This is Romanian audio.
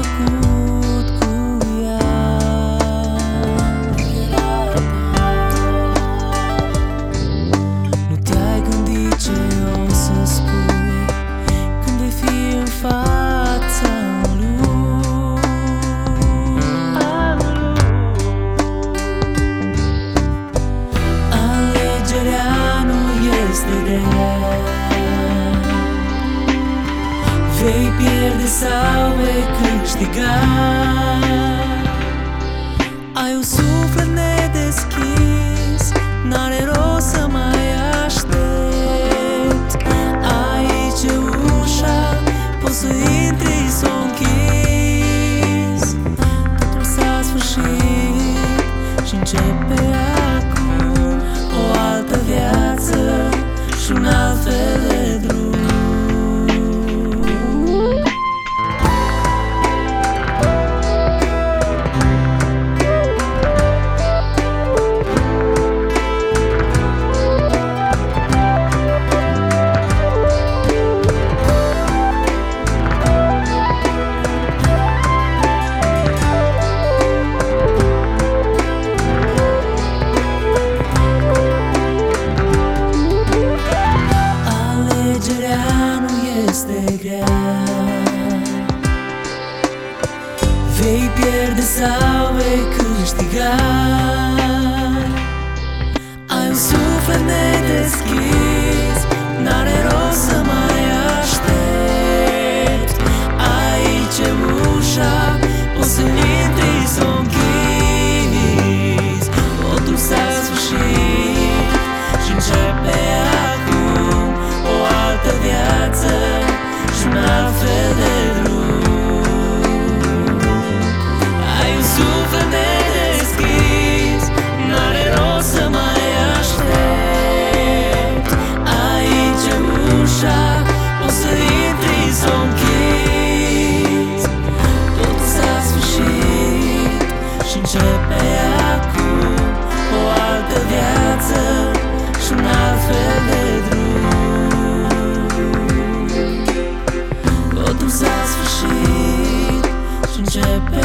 făcut cu ea. Nu te-ai gândit ce o să spui când vei fi în fața lui. Alegerea nu este grea. Vei pierde sau vei câștiga. Ai un suflet nedeschis, n-are rost să mai aștept. Aici e ușa, poți să intri, s-o închizi. Totul s-a sfârșit și începe acum o altă viață și un alt fel de drum. Vei pierde sau vei câștiga. Ai un suflet nedeschis, n-are rost să mai aștepți. Aici e ușa, poți să intri, s-o închizi. Totul s-a sfârșit și începe acum o altă viață și un alt fel de drum. Începe acum o altă viață și un alt fel de drum. Totul s-a sfârșit și începe